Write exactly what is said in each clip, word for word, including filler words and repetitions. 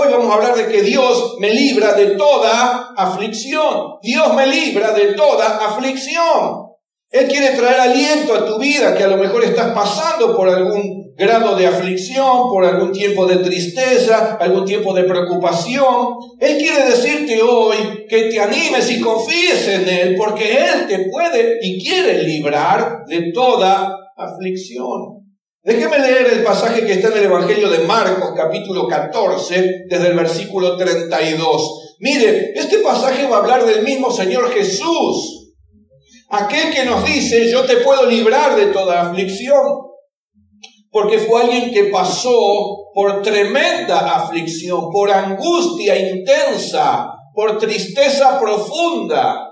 hoy vamos a hablar de que Dios me libra de toda aflicción. Dios me libra de toda aflicción. Él quiere traer aliento a tu vida, que a lo mejor estás pasando por algún grado de aflicción, por algún tiempo de tristeza, algún tiempo de preocupación. Él quiere decirte hoy que te animes y confíes en Él, porque Él te puede y quiere librar de toda aflicción. Déjeme leer el pasaje que está en el Evangelio de Marcos, capítulo catorce, desde el versículo treinta y dos. Mire, este pasaje va a hablar del mismo Señor Jesús, aquel que nos dice, yo te puedo librar de toda aflicción, porque fue alguien que pasó por tremenda aflicción, por angustia intensa, por tristeza profunda.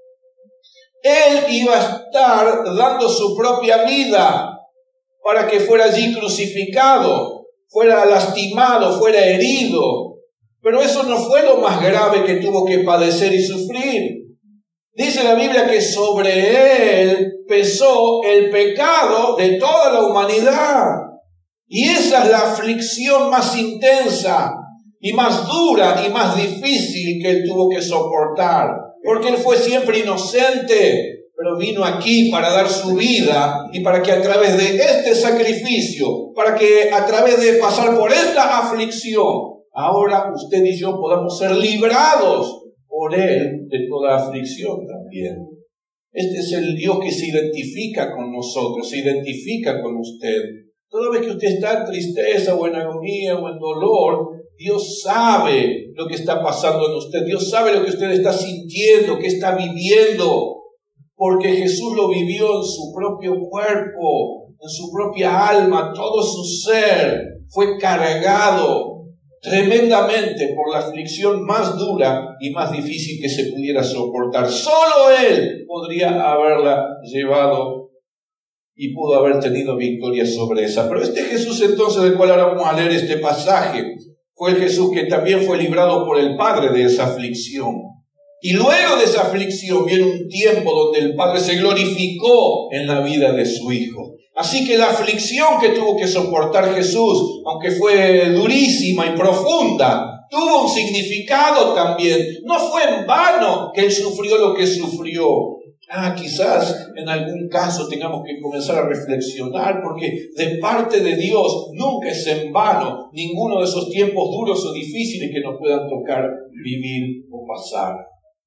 Él iba a estar dando su propia vida para que fuera allí crucificado, fuera lastimado, fuera herido. Pero eso no fue lo más grave que tuvo que padecer y sufrir. Dice la Biblia que sobre Él pesó el pecado de toda la humanidad. Y esa es la aflicción más intensa y más dura y más difícil que Él tuvo que soportar. Porque Él fue siempre inocente, pero vino aquí para dar su vida y para que a través de este sacrificio, para que a través de pasar por esta aflicción, ahora usted y yo podamos ser librados por Él de toda aflicción también. Este es el Dios que se identifica con nosotros, se identifica con usted. Toda vez que usted está en tristeza o en agonía o en dolor, Dios sabe lo que está pasando en usted. Dios sabe lo que usted está sintiendo, que está viviendo. Porque Jesús lo vivió en su propio cuerpo, en su propia alma, todo su ser fue cargado tremendamente por la aflicción más dura y más difícil que se pudiera soportar. Solo Él podría haberla llevado y pudo haber tenido victoria sobre esa. Pero este Jesús entonces, del cual ahora vamos a leer este pasaje, fue el Jesús que también fue librado por el Padre de esa aflicción. Y luego de esa aflicción viene un tiempo donde el Padre se glorificó en la vida de su Hijo. Así que la aflicción que tuvo que soportar Jesús, aunque fue durísima y profunda, tuvo un significado también. No fue en vano que Él sufrió lo que sufrió. Ah, quizás en algún caso tengamos que comenzar a reflexionar, porque de parte de Dios nunca es en vano ninguno de esos tiempos duros o difíciles que nos puedan tocar vivir o pasar.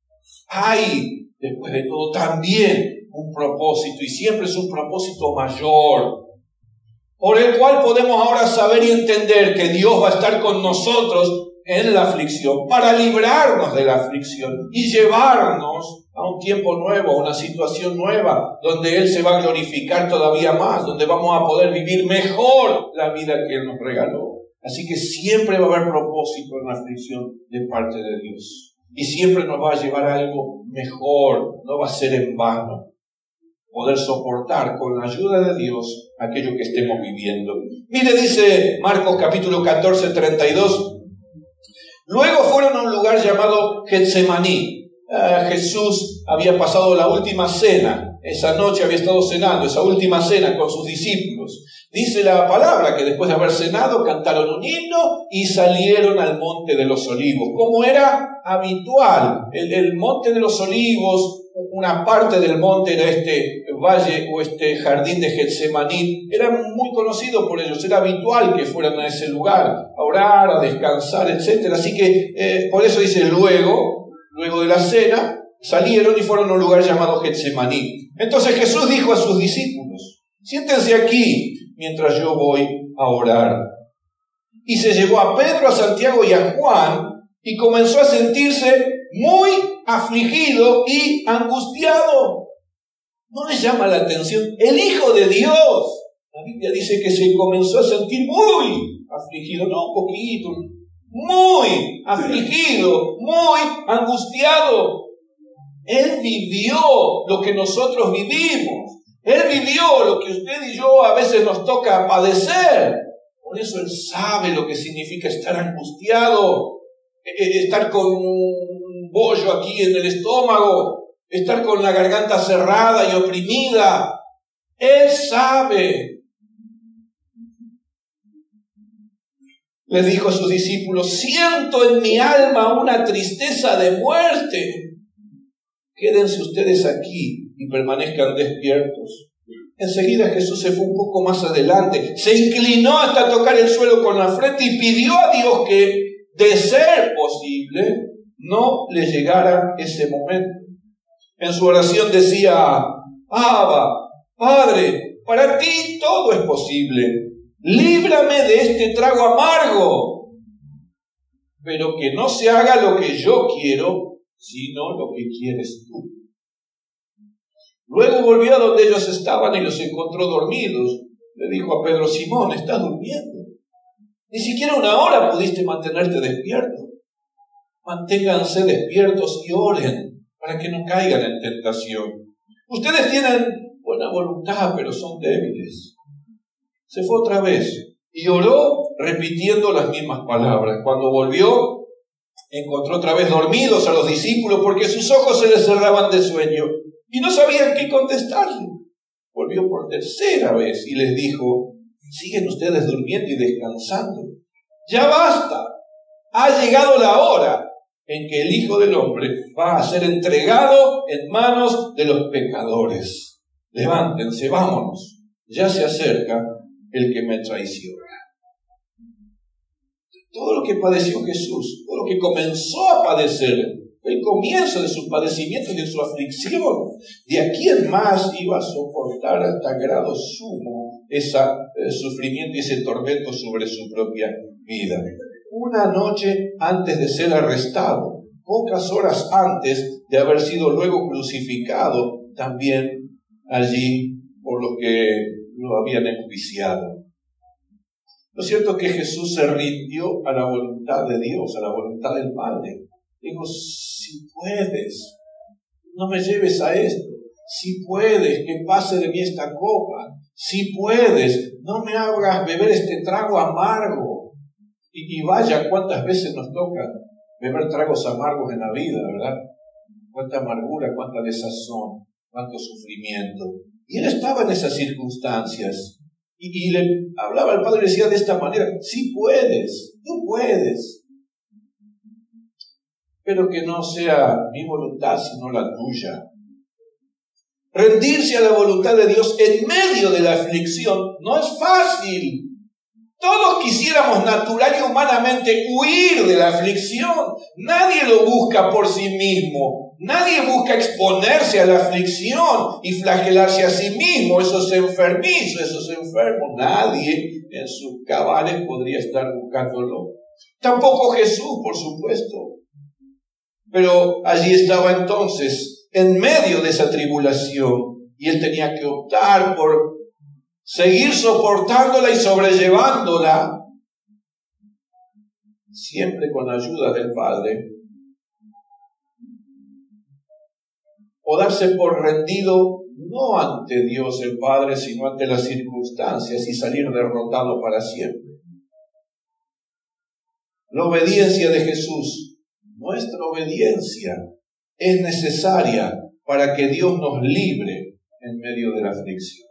Hay, después de todo, también un propósito, y siempre es un propósito mayor, por el cual podemos ahora saber y entender que Dios va a estar con nosotros en la aflicción, para librarnos de la aflicción y llevarnos a un tiempo nuevo, a una situación nueva, donde Él se va a glorificar todavía más, donde vamos a poder vivir mejor la vida que Él nos regaló. Así que siempre va a haber propósito en la aflicción de parte de Dios. Y siempre nos va a llevar a algo mejor, no va a ser en vano. Poder soportar con la ayuda de Dios aquello que estemos viviendo. Mire, dice Marcos capítulo catorce, treinta y dos. Luego fueron a un lugar llamado Getsemaní. Ah, Jesús había pasado la última cena. Esa noche había estado cenando, esa última cena con sus discípulos. Dice la palabra que después de haber cenado cantaron un himno y salieron al Monte de los Olivos, como era habitual. El, el Monte de los Olivos, una parte del monte era este valle o este jardín de Getsemaní, era muy conocido por ellos, era habitual que fueran a ese lugar a orar, a descansar, etcétera. Así que eh, por eso dice luego, luego de la cena, salieron y fueron a un lugar llamado Getsemaní. Entonces Jesús dijo a sus discípulos: siéntense aquí mientras yo voy a orar. Y se llevó a Pedro, a Santiago y a Juan y comenzó a sentirse muy afligido y angustiado. ¿No les llama la atención? El Hijo de Dios, la Biblia dice que se comenzó a sentir muy afligido, no un poquito, muy afligido, muy angustiado. Él vivió lo que nosotros vivimos. Él vivió lo que usted y yo a veces nos toca padecer. Por eso Él sabe lo que significa estar angustiado, estar con un bollo aquí en el estómago, estar con la garganta cerrada y oprimida. Él sabe. les dijo a sus discípulos: siento en mi alma una tristeza de muerte. Quédense ustedes aquí y permanezcan despiertos. Enseguida Jesús se fue un poco más adelante, se inclinó hasta tocar el suelo con la frente y pidió a Dios que, de ser posible, no le llegara ese momento. En su oración decía: Abba, Padre, para ti todo es posible. Líbrame de este trago amargo, pero que no se haga lo que yo quiero, sino lo que quieres tú. Luego volvió a donde ellos estaban y los encontró dormidos. Le dijo a Pedro: Simón, ¿estás durmiendo? Ni siquiera una hora pudiste mantenerte despierto. Manténganse despiertos y oren para que no caigan en tentación. Ustedes tienen buena voluntad, pero son débiles. Se fue otra vez y oró repitiendo las mismas palabras. Cuando volvió, encontró otra vez dormidos a los discípulos porque sus ojos se les cerraban de sueño y no sabían qué contestarle. Volvió por tercera vez y les dijo: ¿siguen ustedes durmiendo y descansando? Ya basta. Ha llegado la hora en que el Hijo del Hombre va a ser entregado en manos de los pecadores. Levántense, vámonos. Ya se acerca el que me traiciona. Todo lo que padeció Jesús, todo lo que comenzó a padecer, el comienzo de sus padecimientos y de su aflicción, de aquí en más iba a soportar hasta grado sumo ese eh, sufrimiento y ese tormento sobre su propia vida. Una noche antes de ser arrestado, pocas horas antes de haber sido luego crucificado, también allí por los que lo habían enjuiciado. Lo cierto es que Jesús se rindió a la voluntad de Dios, a la voluntad del Padre. Dijo: si puedes, no me lleves a esto. Si puedes, que pase de mí esta copa. Si puedes, no me hagas beber este trago amargo. Y, y vaya, cuántas veces nos toca beber tragos amargos en la vida, ¿verdad? Cuánta amargura, cuánta desazón, cuánto sufrimiento. Y él estaba en esas circunstancias. Y, y le hablaba al Padre y decía de esta manera: si puedes, tú puedes. Pero que no sea mi voluntad, sino la tuya. Rendirse a la voluntad de Dios en medio de la aflicción no es fácil. Todos quisiéramos natural y humanamente huir de la aflicción. Nadie lo busca por sí mismo. Nadie busca exponerse a la aflicción y flagelarse a sí mismo. Eso es enfermizo, eso es enfermo. Nadie en sus cabales podría estar buscándolo. Tampoco Jesús, por supuesto. Pero allí estaba entonces, en medio de esa tribulación, y él tenía que optar por seguir soportándola y sobrellevándola, siempre con la ayuda del Padre, o darse por rendido no ante Dios el Padre, sino ante las circunstancias y salir derrotado para siempre. La obediencia de Jesús, nuestra obediencia, es necesaria para que Dios nos libre en medio de la aflicción.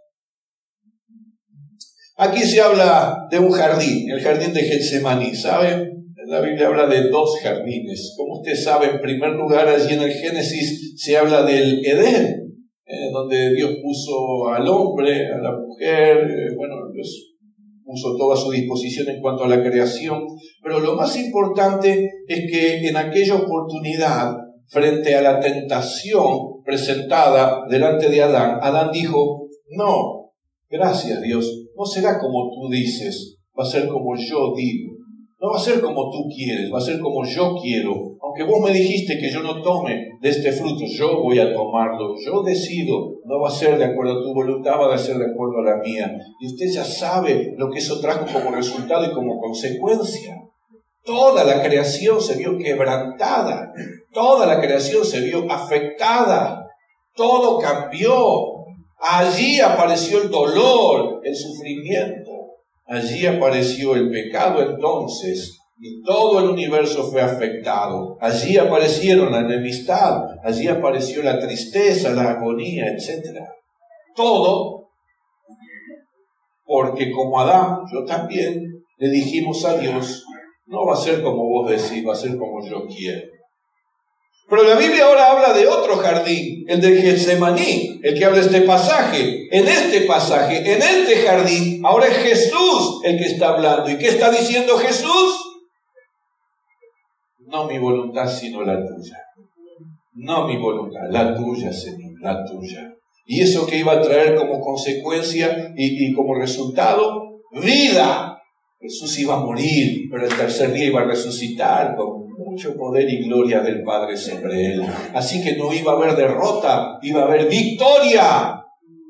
Aquí se habla de un jardín, el jardín de Getsemaní, ¿saben? La Biblia habla de dos jardines. Como usted sabe, en primer lugar, allí en el Génesis se habla del Edén, eh, donde Dios puso al hombre, a la mujer, eh, bueno, pues puso todo a su disposición en cuanto a la creación. Pero lo más importante es que en aquella oportunidad, frente a la tentación presentada delante de Adán, Adán dijo: no, gracias Dios, no será como tú dices, va a ser como yo digo. No va a ser como tú quieres, va a ser como yo quiero. Aunque vos me dijiste que yo no tome de este fruto, yo voy a tomarlo, yo decido. No va a ser de acuerdo a tu voluntad, va a ser de acuerdo a la mía. Y usted ya sabe lo que eso trajo como resultado y como consecuencia. Toda la creación se vio quebrantada, toda la creación se vio afectada, todo cambió. Allí apareció el dolor, el sufrimiento. Allí apareció el pecado entonces, y todo el universo fue afectado. Allí aparecieron la enemistad, allí apareció la tristeza, la agonía, etcétera. Todo porque como Adán, yo también, le dijimos a Dios: No va a ser como vos decís, va a ser como yo quiero. Pero la Biblia ahora habla de otro jardín, el de Getsemaní, el que habla de este pasaje. En este pasaje, en este jardín, ahora es Jesús el que está hablando. ¿Y qué está diciendo Jesús? No mi voluntad, sino la tuya. No mi voluntad, la tuya, Señor, la tuya. Y eso que iba a traer como consecuencia y, y como resultado, vida. Jesús iba a morir, pero el tercer día iba a resucitar con mucho poder y gloria del Padre sobre él. Así que no iba a haber derrota, iba a haber victoria.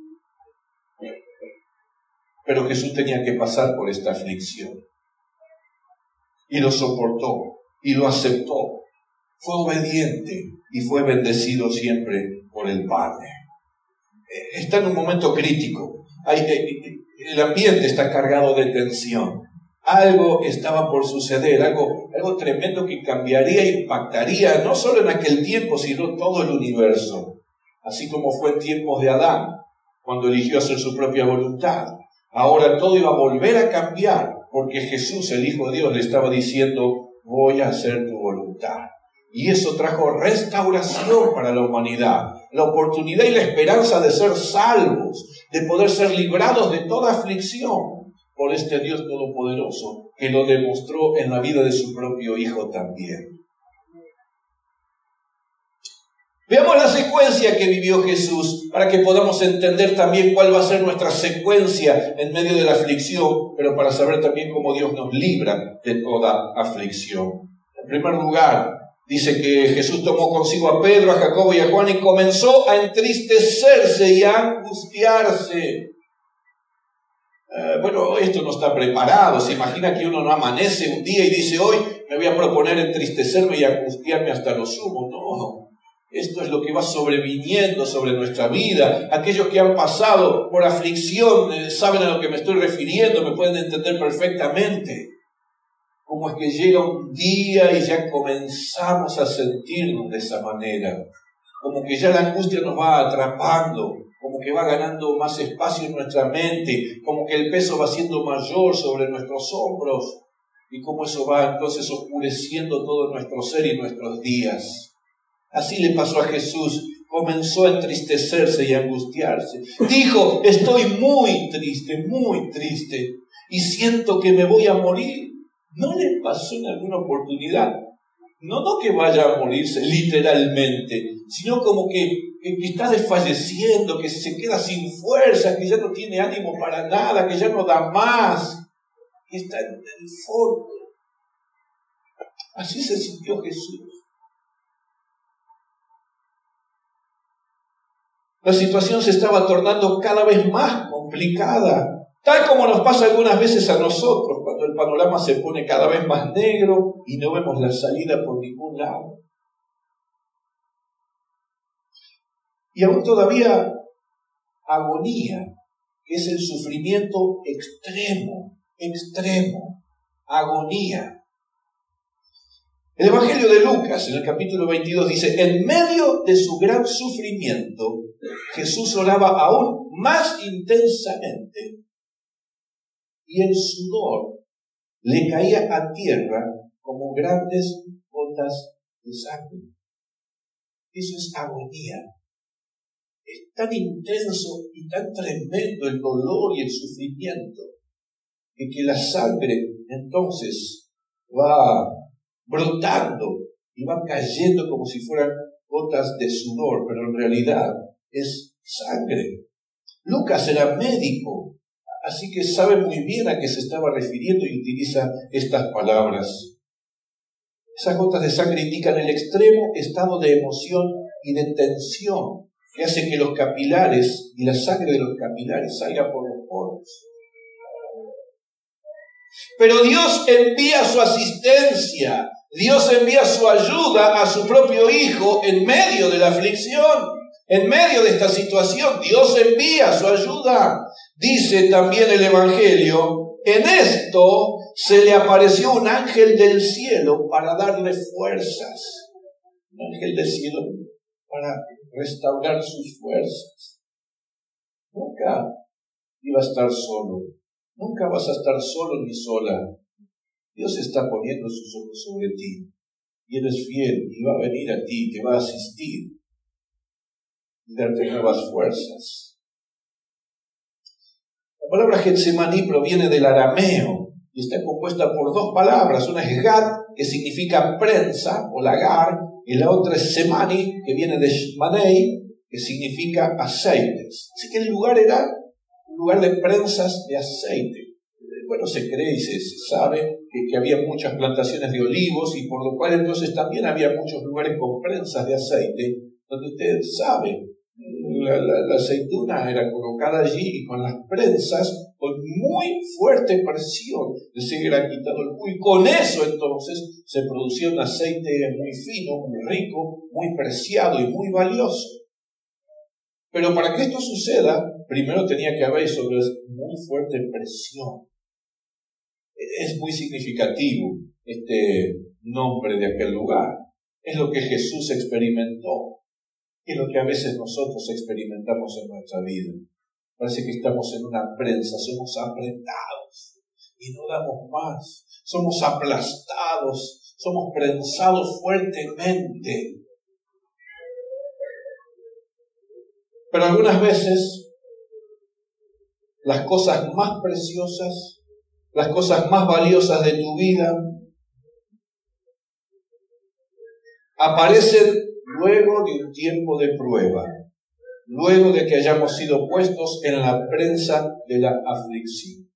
Pero Jesús tenía que pasar por esta aflicción. Y lo soportó, y lo aceptó. Fue obediente y fue bendecido siempre por el Padre. Está en un momento crítico. Hay, el ambiente está cargado de tensión. Algo estaba por suceder, algo, algo tremendo que cambiaría e impactaría no solo en aquel tiempo, sino todo el universo. Así como fue en tiempos de Adán, cuando eligió hacer su propia voluntad. Ahora todo iba a volver a cambiar, porque Jesús, el Hijo de Dios, le estaba diciendo, voy a hacer tu voluntad. Y eso trajo restauración para la humanidad, la oportunidad y la esperanza de ser salvos, de poder ser librados de toda aflicción por este Dios todopoderoso, que lo demostró en la vida de su propio Hijo también. Veamos la secuencia que vivió Jesús para que podamos entender también cuál va a ser nuestra secuencia en medio de la aflicción, pero para saber también cómo Dios nos libra de toda aflicción. En primer lugar, dice que Jesús tomó consigo a Pedro, a Jacobo y a Juan y comenzó a entristecerse y a angustiarse. Eh, bueno, esto no está preparado. Se imagina que uno no amanece un día y dice, hoy me voy a proponer entristecerme y angustiarme hasta lo sumo. No, esto es lo que va sobreviniendo sobre nuestra vida. Aquellos que han pasado por aflicción eh, saben a lo que me estoy refiriendo, me pueden entender perfectamente. Cómo es que llega un día y ya comenzamos a sentirnos de esa manera. Como que ya la angustia nos va atrapando, como que va ganando más espacio en nuestra mente, como que el peso va siendo mayor sobre nuestros hombros y como eso va entonces oscureciendo todo nuestro ser y nuestros días. Así le pasó a Jesús, comenzó a entristecerse y a angustiarse. Dijo, estoy muy triste, muy triste y siento que me voy a morir. ¿No le pasó en alguna oportunidad? No, no que vaya a morirse literalmente, sino como que, que, que está desfalleciendo, que se queda sin fuerza, que ya no tiene ánimo para nada, que ya no da más, que está en el fondo. Así se sintió Jesús. La situación se estaba tornando cada vez más complicada. Tal como nos pasa algunas veces a nosotros, cuando el panorama se pone cada vez más negro y no vemos la salida por ningún lado. Y aún todavía agonía, que es el sufrimiento extremo, extremo, agonía. El Evangelio de Lucas, en el capítulo veintidós, dice, en medio de su gran sufrimiento, Jesús oraba aún más intensamente. Y el sudor le caía a tierra como grandes gotas de sangre. Eso es agonía. Es tan intenso y tan tremendo el dolor y el sufrimiento que, que la sangre entonces va brotando y va cayendo como si fueran gotas de sudor, pero en realidad es sangre. Lucas era médico, así que sabe muy bien a qué se estaba refiriendo y utiliza estas palabras. Esas gotas de sangre indican el extremo estado de emoción y de tensión que hace que los capilares y la sangre de los capilares salga por los poros. Pero Dios envía su asistencia, Dios envía su ayuda a su propio Hijo en medio de la aflicción. En medio de esta situación, Dios envía su ayuda. Dice también el Evangelio, en esto se le apareció un ángel del cielo para darle fuerzas. Un ángel del cielo para restaurar sus fuerzas. Nunca iba a estar solo. Nunca vas a estar solo ni sola. Dios está poniendo sus ojos sobre ti. Y eres fiel y va a venir a ti, te va a asistir y darte nuevas fuerzas. La palabra Getsemaní proviene del arameo y está compuesta por dos palabras. Una es Gad, que significa prensa o lagar, y la otra es Semani, que viene de Shmanei, que significa aceites. Así que el lugar era un lugar de prensas de aceite. Bueno, se cree y se, se sabe que, que había muchas plantaciones de olivos y por lo cual entonces también había muchos lugares con prensas de aceite, donde usted sabe, la, la, la aceituna era colocada allí y con las prensas, con muy fuerte presión, se era quitado el jugo y con eso entonces se producía un aceite muy fino, muy rico, muy preciado y muy valioso. Pero para que esto suceda, primero tenía que haber sobre muy fuerte presión. Es muy significativo este nombre de aquel lugar. Es lo que Jesús experimentó. Es lo que a veces nosotros experimentamos en nuestra vida. Parece que estamos en una prensa, somos apretados y no damos más. Somos aplastados, somos prensados fuertemente. Pero algunas veces las cosas más preciosas, las cosas más valiosas de tu vida aparecen luego de un tiempo de prueba, luego de que hayamos sido puestos en la prensa de la aflicción.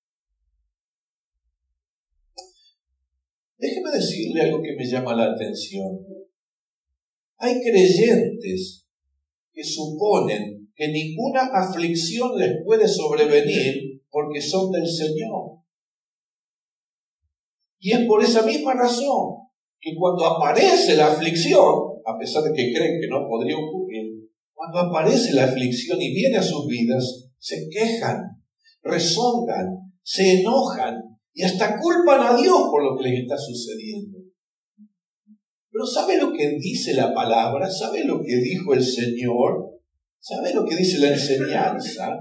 Déjeme decirle algo que me llama la atención. Hay creyentes que suponen que ninguna aflicción les puede sobrevenir porque son del Señor. Y es por esa misma razón que cuando aparece la aflicción, a pesar de que creen que no podría ocurrir, cuando aparece la aflicción y viene a sus vidas, se quejan, rezongan, se enojan y hasta culpan a Dios por lo que les está sucediendo. Pero ¿sabe lo que dice la palabra? ¿Sabe lo que dijo el Señor? ¿Sabe lo que dice la enseñanza?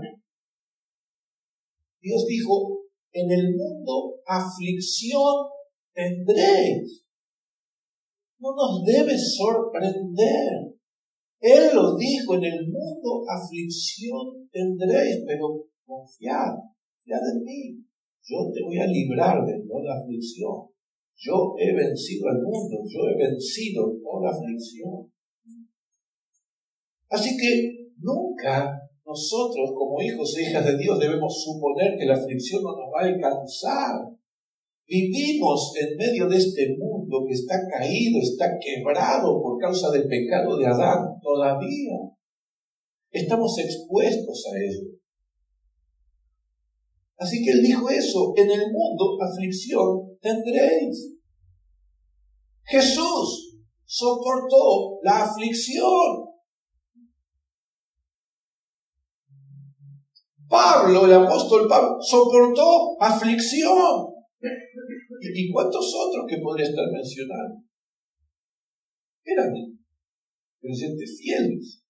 Dios dijo, en el mundo aflicción tendréis. No nos debe sorprender. Él lo dijo, en el mundo aflicción tendréis, pero confiad, confiad en mí. Yo te voy a librar de toda aflicción. Yo he vencido al mundo, yo he vencido toda aflicción. Así que nunca nosotros, como hijos e hijas de Dios, debemos suponer que la aflicción no nos va a alcanzar. Vivimos en medio de este mundo que está caído, está quebrado por causa del pecado de Adán. Todavía estamos expuestos a ello. Así que Él dijo eso, en el mundo aflicción tendréis. Jesús soportó la aflicción. Pablo, el apóstol Pablo, soportó aflicción. ¿Y cuántos otros que podría estar mencionando? Eran creyentes fieles.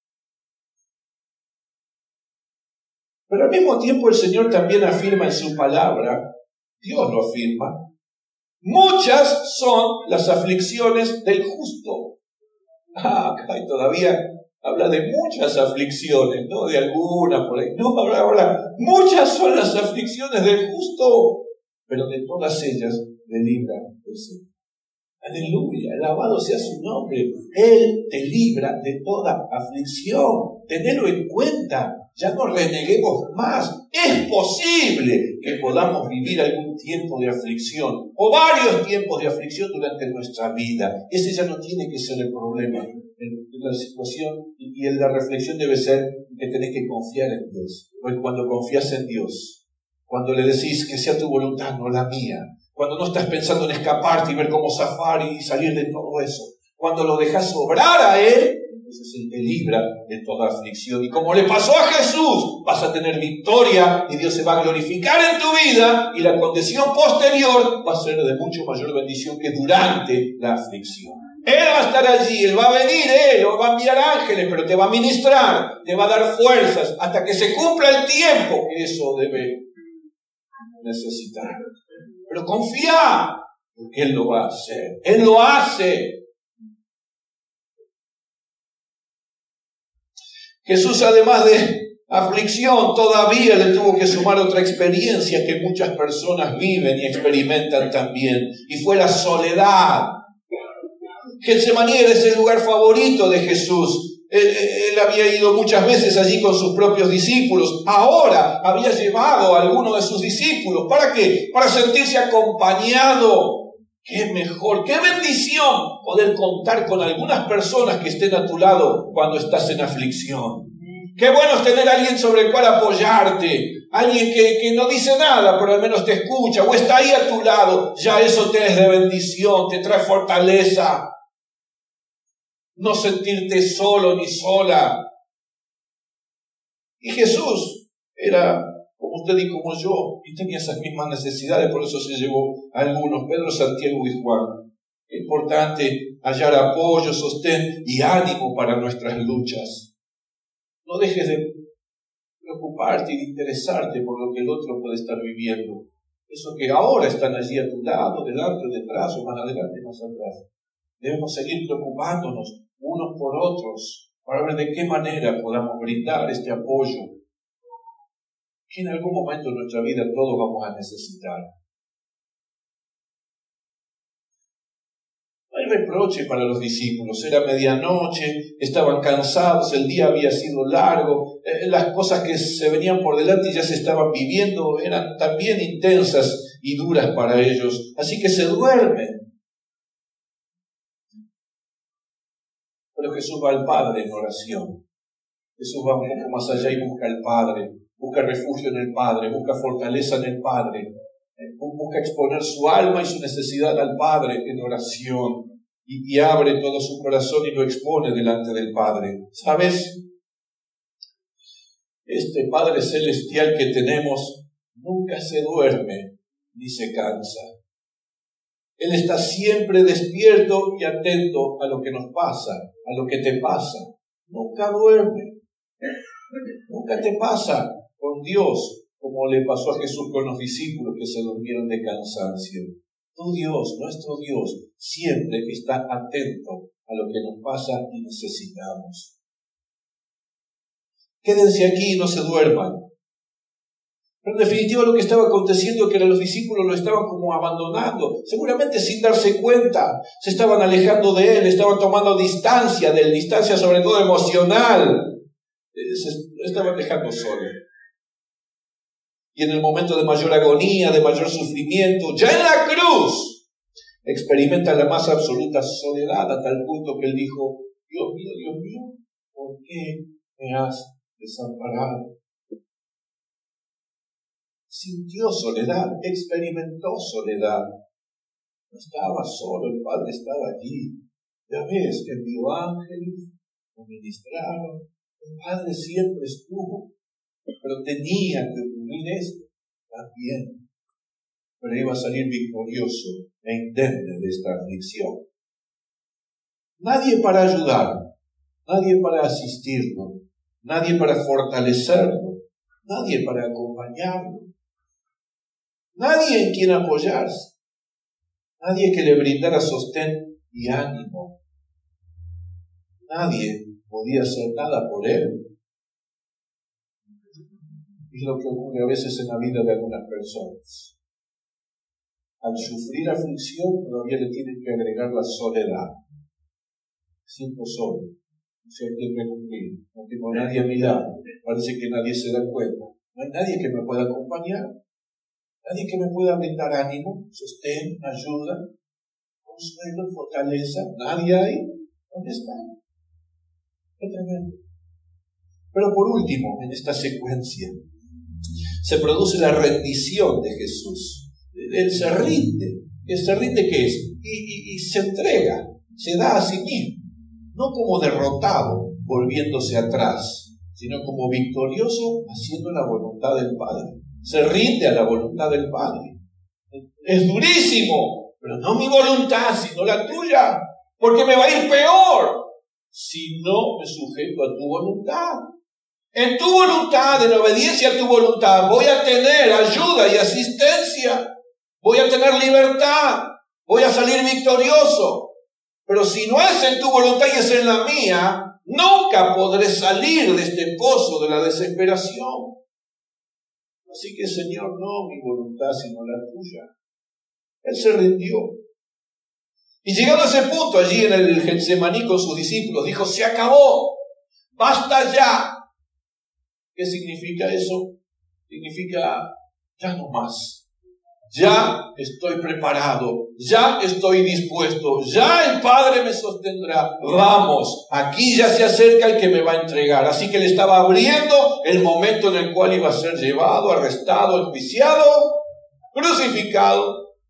Pero al mismo tiempo el Señor también afirma en su palabra, Dios lo afirma, muchas son las aflicciones del justo. Ah, acá todavía habla de muchas aflicciones, no de alguna por ahí. No, habla ahora, muchas son las aflicciones del justo, pero de todas ellas le libra el Señor. Aleluya, alabado sea su nombre. Él te libra de toda aflicción. Tenedlo en cuenta. Ya no reneguemos más. Es posible que podamos vivir algún tiempo de aflicción o varios tiempos de aflicción durante nuestra vida. Ese ya no tiene que ser el problema. La situación y la reflexión debe ser que tenés que confiar en Dios. Porque cuando confías en Dios, cuando le decís que sea tu voluntad, no la mía, cuando no estás pensando en escaparte y ver cómo zafar y salir de todo eso, cuando lo dejas obrar a Él, entonces Él te libra de toda aflicción. Y como le pasó a Jesús, vas a tener victoria y Dios se va a glorificar en tu vida y la condición posterior va a ser de mucho mayor bendición que durante la aflicción. Él va a estar allí, Él va a venir, Él va a enviar ángeles, pero te va a ministrar, te va a dar fuerzas hasta que se cumpla el tiempo que eso debe necesitar. Pero confía, porque Él lo va a hacer. Él lo hace. Jesús, además de aflicción, todavía le tuvo que sumar otra experiencia que muchas personas viven y experimentan también, y fue la soledad. Getsemaní era ese lugar favorito de Jesús. Él, él había ido muchas veces allí con sus propios discípulos. Ahora había llevado a alguno de sus discípulos. ¿Para qué? Para sentirse acompañado. ¡Qué mejor! ¡Qué bendición! Poder contar con algunas personas que estén a tu lado cuando estás en aflicción. Qué bueno es tener a alguien sobre el cual apoyarte. Alguien que, que no dice nada, pero al menos te escucha o está ahí a tu lado. Ya eso te es de bendición, te trae fortaleza. No sentirte solo ni sola. Y Jesús era como usted y como yo, y tenía esas mismas necesidades, por eso se llevó a algunos, Pedro, Santiago y Juan. Es importante hallar apoyo, sostén y ánimo para nuestras luchas. No dejes de preocuparte y de interesarte por lo que el otro puede estar viviendo. Eso que ahora están allí a tu lado, delante, detrás, o más adelante, más atrás. Debemos seguir preocupándonos unos por otros para ver de qué manera podamos brindar este apoyo que en algún momento de nuestra vida todos vamos a necesitar. No hay reproche para los discípulos. Era medianoche, estaban cansados, el día había sido largo, eh, las cosas que se venían por delante y ya se estaban viviendo eran también intensas y duras para ellos. Así que se duermen. Pero Jesús va al Padre en oración. Jesús va un poco más allá y busca al Padre. Busca refugio en el Padre, busca fortaleza en el Padre, busca exponer su alma y su necesidad al Padre en oración y, y abre todo su corazón y lo expone delante del Padre. ¿Sabes? Este Padre celestial que tenemos nunca se duerme ni se cansa. Él está siempre despierto y atento a lo que nos pasa, a lo que te pasa. Nunca duerme, nunca te pasa con Dios, como le pasó a Jesús con los discípulos que se durmieron de cansancio. Tu Dios, nuestro Dios, siempre está atento a lo que nos pasa y necesitamos. Quédense aquí y no se duerman. Pero en definitiva lo que estaba aconteciendo es que los discípulos lo estaban como abandonando, seguramente sin darse cuenta. Se estaban alejando de Él, estaban tomando distancia de Él, distancia sobre todo emocional. Se estaban dejando solo. Y en el momento de mayor agonía, de mayor sufrimiento, ya en la cruz, experimenta la más absoluta soledad a tal punto que Él dijo, Dios mío, Dios mío, ¿por qué me has desamparado? Sintió soledad, experimentó soledad. No estaba solo, el Padre estaba allí. Ya ves que envió ángeles, lo ministraron. El Padre siempre estuvo, pero tenía que ocurrir esto también. Pero iba a salir victorioso e indemne de esta aflicción. Nadie para ayudar, nadie para asistirlo, nadie para fortalecerlo, nadie para acompañarlo. Nadie en quien apoyarse, nadie que le brindara sostén y ánimo. Nadie podía hacer nada por él. Es lo que ocurre a veces en la vida de algunas personas. Al sufrir aflicción todavía le tienen que agregar la soledad. Siento solo, no sé a quién recurrir, no tengo a nadie a mi lado, parece que nadie se da cuenta. No hay nadie que me pueda acompañar. Nadie que me pueda brindar ánimo, sostén, ayuda, consuelo, fortaleza. Nadie hay. ¿Dónde están? Qué tremendo. Pero por último, en esta secuencia, se produce la rendición de Jesús. Él se rinde. ¿Él se rinde qué es? Y, y, y se entrega, se da a sí mismo. No como derrotado, volviéndose atrás, sino como victorioso, haciendo la voluntad del Padre. Se rinde a la voluntad del Padre. Es durísimo, pero no mi voluntad, sino la tuya, porque me va a ir peor si no me sujeto a tu voluntad. En tu voluntad, en obediencia a tu voluntad, voy a tener ayuda y asistencia. voy a tener libertad, voy a salir victorioso. Pero si no es en tu voluntad y es en la mía, nunca podré salir de este pozo de la desesperación. Así que, Señor, no mi voluntad, sino la tuya. Él se rindió. Y llegado a ese punto, allí en el Getsemaní con sus discípulos, dijo, se acabó, basta ya. ¿Qué significa eso? Significa, ya no más. Ya estoy preparado, ya estoy dispuesto, ya el Padre me sostendrá. Vamos, aquí ya se acerca el que me va a entregar. Así que le estaba abriendo el momento en el cual iba a ser llevado, arrestado, enjuiciado, crucificado.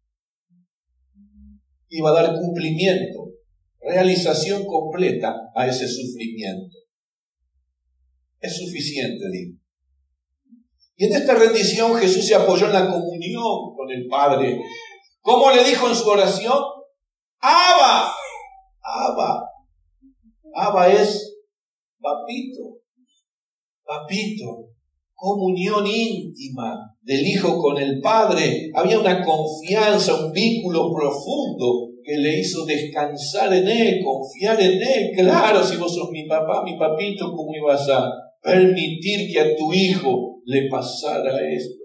Iba a dar cumplimiento, realización completa a ese sufrimiento. Es suficiente, digo. Y en esta rendición Jesús se apoyó en la comunión con el Padre. ¿Cómo le dijo en su oración? Abba, Abba. Abba es papito, papito. Comunión íntima del Hijo con el Padre. Había una confianza, un vínculo profundo que le hizo descansar en Él, confiar en Él. Claro, si vos sos mi papá, mi papito, ¿cómo ibas a permitir que a tu hijo le pasara esto?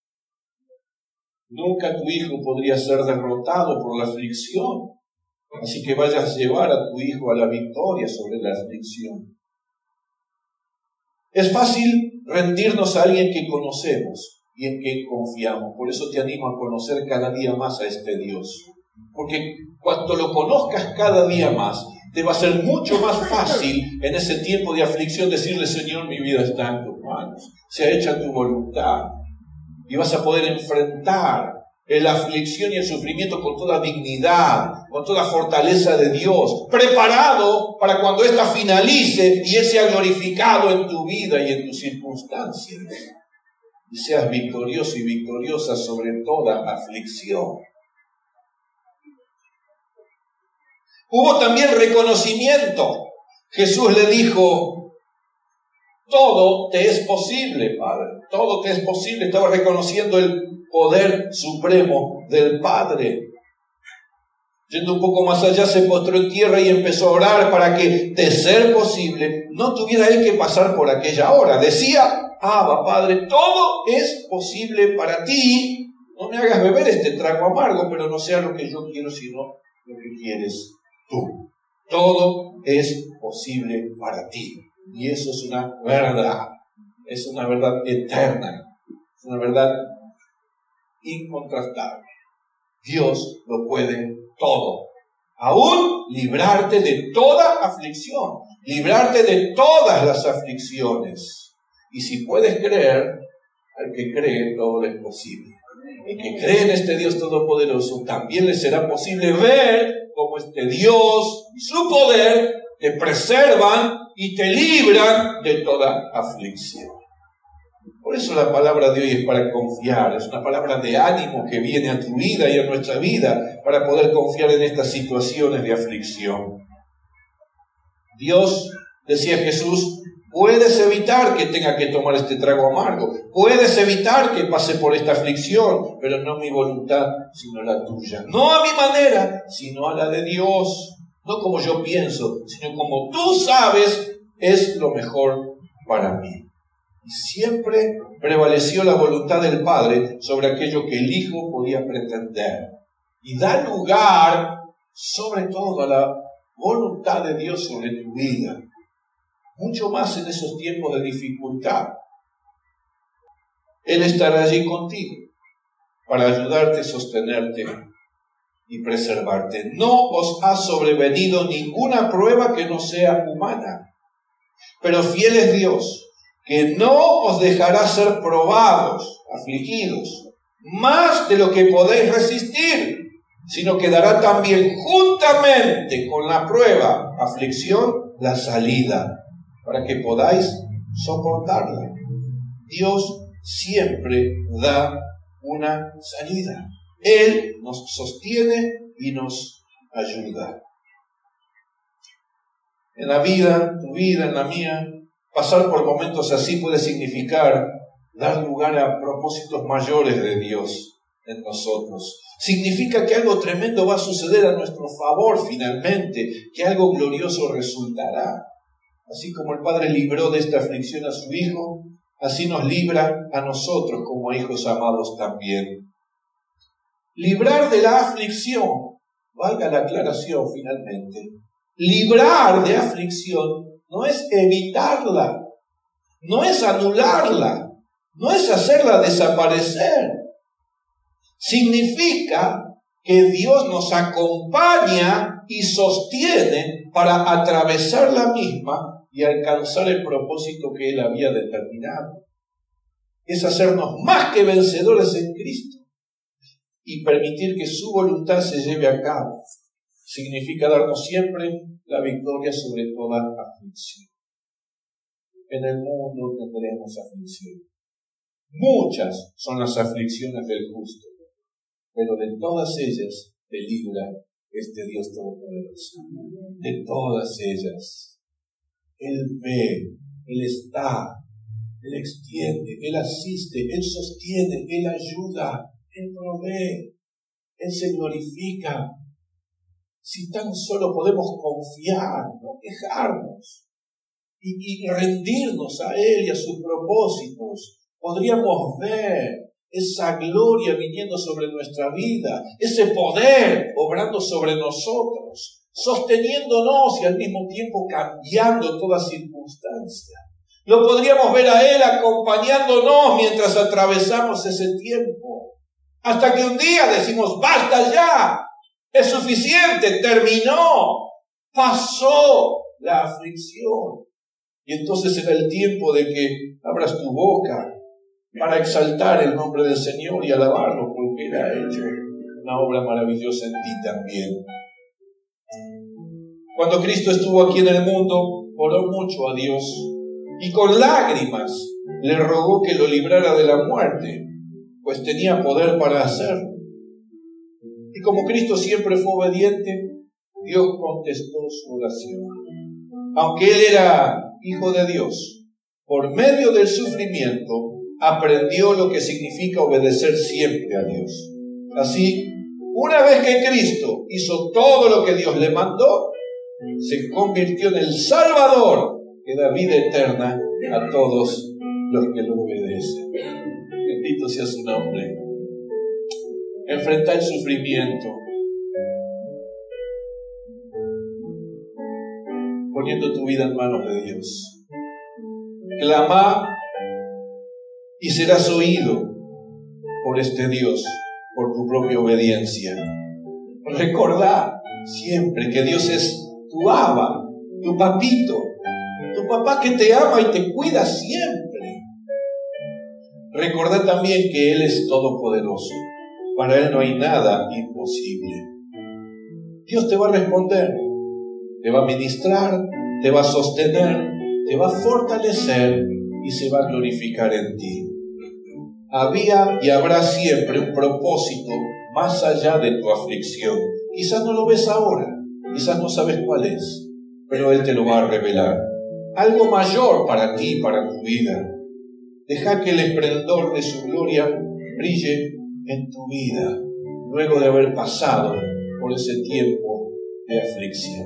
Nunca tu hijo podría ser derrotado por la aflicción. Así que vayas a llevar a tu hijo a la victoria sobre la aflicción. Es fácil rendirnos a alguien que conocemos y en quien confiamos. Por eso te animo a conocer cada día más a este Dios. Porque cuando lo conozcas cada día más, te va a ser mucho más fácil en ese tiempo de aflicción decirle, Señor, mi vida está en tus manos, sea hecha tu voluntad. Y vas a poder enfrentar la aflicción y el sufrimiento con toda dignidad, con toda fortaleza de Dios, preparado para cuando ésta finalice y Él sea glorificado en tu vida y en tus circunstancias. Y seas victorioso y victoriosa sobre toda aflicción. Hubo también reconocimiento. Jesús le dijo, todo te es posible, Padre, todo te es posible. Estaba reconociendo el poder supremo del Padre. Yendo un poco más allá, se postró en tierra y empezó a orar para que, de ser posible, no tuviera él que pasar por aquella hora. Decía, Abba, Padre, todo es posible para ti. No me hagas beber este trago amargo, pero no sea lo que yo quiero, sino lo que quieres tú. Todo es posible para ti. Y eso es una verdad. Es una verdad eterna. Es una verdad incontrastable. Dios lo puede todo. Aún librarte de toda aflicción. Librarte de todas las aflicciones. Y si puedes creer, al que cree todo es posible. El que cree en este Dios todopoderoso, también le será posible ver cómo este Dios y su poder te preservan y te libran de toda aflicción. Por eso la palabra de hoy es para confiar, es una palabra de ánimo que viene a tu vida y a nuestra vida para poder confiar en estas situaciones de aflicción. Dios, decía Jesús, puedes evitar que tenga que tomar este trago amargo, puedes evitar que pase por esta aflicción, pero no mi voluntad, sino la tuya. No a mi manera, sino a la de Dios. No como yo pienso, sino como tú sabes es lo mejor para mí. Y siempre prevaleció la voluntad del Padre sobre aquello que el Hijo podía pretender. Y da lugar, sobre todo, a la voluntad de Dios sobre tu vida. Mucho más en esos tiempos de dificultad. Él estará allí contigo para ayudarte, sostenerte y preservarte. No os ha sobrevenido ninguna prueba que no sea humana. Pero fiel es Dios, que no os dejará ser probados, afligidos, más de lo que podéis resistir, sino que dará también juntamente con la prueba, aflicción, la salida, para que podáis soportarla. Dios siempre da una salida. Él nos sostiene y nos ayuda. En la vida, tu vida, en la mía, pasar por momentos así puede significar dar lugar a propósitos mayores de Dios. en nosotros. Significa que algo tremendo va a suceder a nuestro favor finalmente, que algo glorioso resultará. Así como el Padre libró de esta aflicción a su Hijo, así nos libra a nosotros como hijos amados también. Librar de la aflicción, valga la aclaración finalmente, librar de aflicción no es evitarla, no es anularla, no es hacerla desaparecer. Significa que Dios nos acompaña y sostiene para atravesar la misma y alcanzar el propósito que Él había determinado. Es hacernos más que vencedores en Cristo y permitir que su voluntad se lleve a cabo. Significa darnos siempre la victoria sobre toda aflicción. En el mundo tendremos aflicción. Muchas son las aflicciones del justo, pero de todas ellas te libra este Dios Todopoderoso. De todas ellas. Él ve, Él está, Él extiende, Él asiste, Él sostiene, Él ayuda, Él provee, Él se glorifica. Si tan solo podemos confiar, no quejarnos y, y rendirnos a Él y a sus propósitos, podríamos ver esa gloria viniendo sobre nuestra vida, ese poder obrando sobre nosotros, sosteniéndonos y al mismo tiempo cambiando toda circunstancia. Lo podríamos ver a Él acompañándonos mientras atravesamos ese tiempo, hasta que un día decimos, basta ya, es suficiente, terminó, pasó la aflicción. Y entonces será el tiempo de que abras tu boca para exaltar el nombre del Señor y alabarlo, porque Él ha hecho una obra maravillosa en ti también. Cuando Cristo estuvo aquí en el mundo, oró mucho a Dios y con lágrimas le rogó que lo librara de la muerte, pues tenía poder para hacerlo. Y como Cristo siempre fue obediente, Dios contestó su oración. Aunque Él era Hijo de Dios, por medio del sufrimiento, aprendió lo que significa obedecer siempre a Dios. Así, una vez que Cristo hizo todo lo que Dios le mandó, se convirtió en el Salvador que da vida eterna a todos los que lo obedecen. Bendito sea su nombre. Enfrenta el sufrimiento, poniendo tu vida en manos de Dios. Clama y serás oído por este Dios, por tu propia obediencia. Recordá siempre que Dios es tu Abba, tu papito, tu papá que te ama y te cuida siempre. Recordá también que Él es todopoderoso. Para Él no hay nada imposible. Dios te va a responder, te va a ministrar, te va a sostener, te va a fortalecer y se va a glorificar en ti. Había y habrá siempre un propósito más allá de tu aflicción. Quizás no lo ves ahora, quizás no sabes cuál es, pero Él te lo va a revelar. Algo mayor para ti, para tu vida. Deja que el esplendor de su gloria brille en tu vida, luego de haber pasado por ese tiempo de aflicción.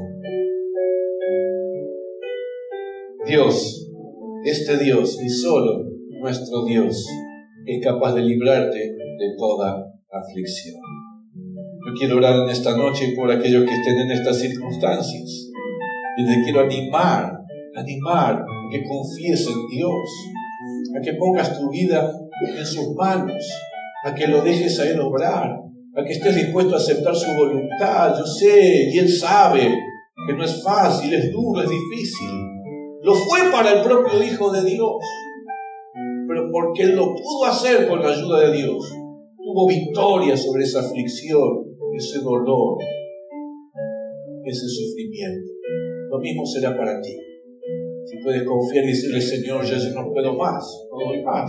Dios, este Dios y solo nuestro Dios, es capaz de librarte de toda aflicción. Yo quiero orar en esta noche por aquellos que estén en estas circunstancias. Y te quiero animar, animar a que confíes en Dios, a que pongas tu vida en sus manos, a que lo dejes a Él obrar, a que estés dispuesto a aceptar su voluntad. Yo sé, y Él sabe que no es fácil, es duro, es difícil. Lo fue para el propio Hijo de Dios, pero porque Él lo pudo hacer con la ayuda de Dios, tuvo victoria sobre esa aflicción, ese dolor, ese sufrimiento. Lo mismo será para ti. Si puedes confiar y decirle, Señor, ya yo no puedo más, no doy más.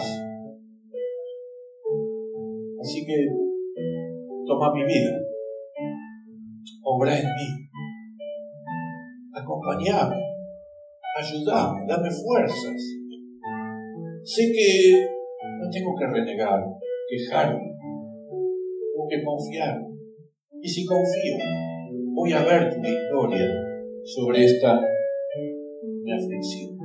Así que toma mi vida, obra en mí, acompáñame, ayúdame, dame fuerzas. Sé que no tengo que renegar, quejarme, tengo que confiar. Y si confío, voy a ver tu victoria sobre esta mi aflicción.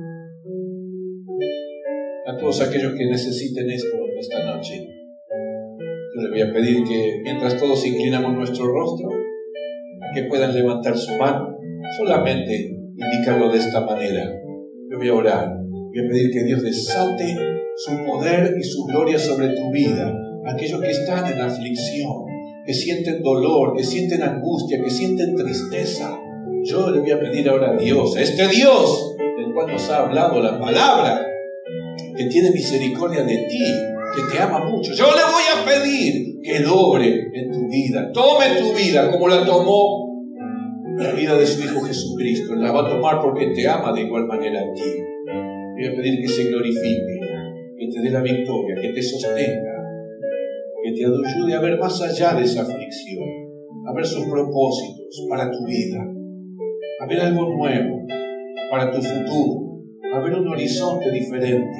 A todos aquellos que necesiten esto esta noche, yo les voy a pedir que mientras todos inclinamos nuestro rostro, que puedan levantar su mano, solamente indicarlo de esta manera. Yo voy a orar, voy a pedir que Dios desate su poder y su gloria sobre tu vida. Aquellos que están en aflicción, que sienten dolor, que sienten angustia, que sienten tristeza, yo le voy a pedir ahora a Dios, a este Dios del cual nos ha hablado la palabra, que tiene misericordia de ti, que te ama mucho. Yo le voy a pedir que logre en tu vida, tome tu vida como la tomó la vida de su Hijo Jesucristo. La va a tomar porque te ama de igual manera a ti. Voy a pedir que se glorifique, que te dé la victoria, que te sostenga, que te ayude a ver más allá de esa aflicción, a ver sus propósitos para tu vida, a ver algo nuevo para tu futuro, a ver un horizonte diferente.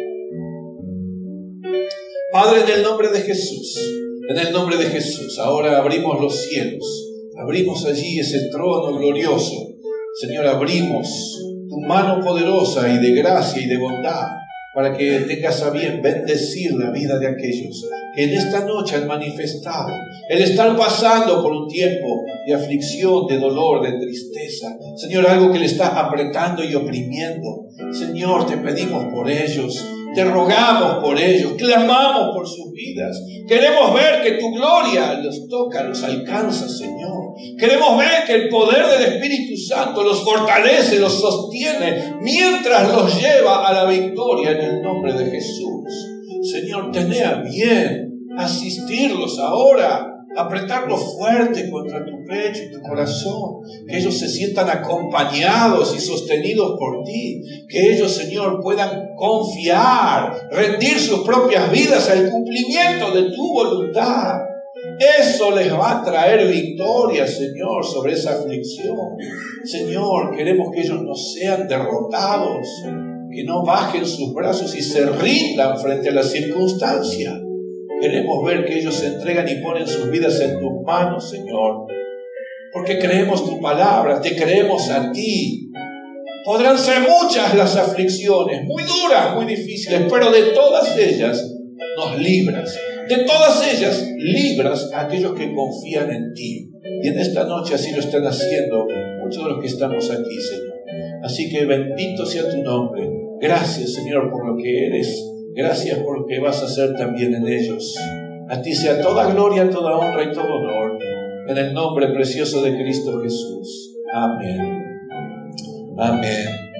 Padre, en el nombre de Jesús, en el nombre de Jesús, ahora abrimos los cielos, abrimos allí ese trono glorioso. Señor, abrimos tu mano poderosa y de gracia y de bondad para que tengas a bien bendecir la vida de aquellos que en esta noche han manifestado el estar pasando por un tiempo de aflicción, de dolor, de tristeza. Señor, algo que le está apretando y oprimiendo. Señor, te pedimos por ellos. Te rogamos por ellos, clamamos por sus vidas. Queremos ver que tu gloria los toca, los alcanza, Señor. Queremos ver que el poder del Espíritu Santo los fortalece, los sostiene, mientras los lleva a la victoria en el nombre de Jesús. Señor, tené a bien asistirlos ahora, apretarlos fuerte contra tu pecho y tu corazón, que ellos se sientan acompañados y sostenidos por ti, que ellos, Señor, puedan confiar, rendir sus propias vidas al cumplimiento de tu voluntad. Eso les va a traer victoria, Señor, sobre esa aflicción. Señor, queremos que ellos no sean derrotados, que no bajen sus brazos y se rindan frente a la circunstancia. Queremos ver que ellos se entregan y ponen sus vidas en tus manos, Señor, porque creemos tu palabra, te creemos a ti. Podrán ser muchas las aflicciones, muy duras, muy difíciles, pero de todas ellas nos libras. De todas ellas libras a aquellos que confían en ti. Y en esta noche así lo están haciendo muchos de los que estamos aquí, Señor. Así que bendito sea tu nombre. Gracias, Señor, por lo que eres. Gracias por lo que vas a hacer también en ellos. A ti sea toda gloria, toda honra y todo honor. En el nombre precioso de Cristo Jesús. Amén. Amén.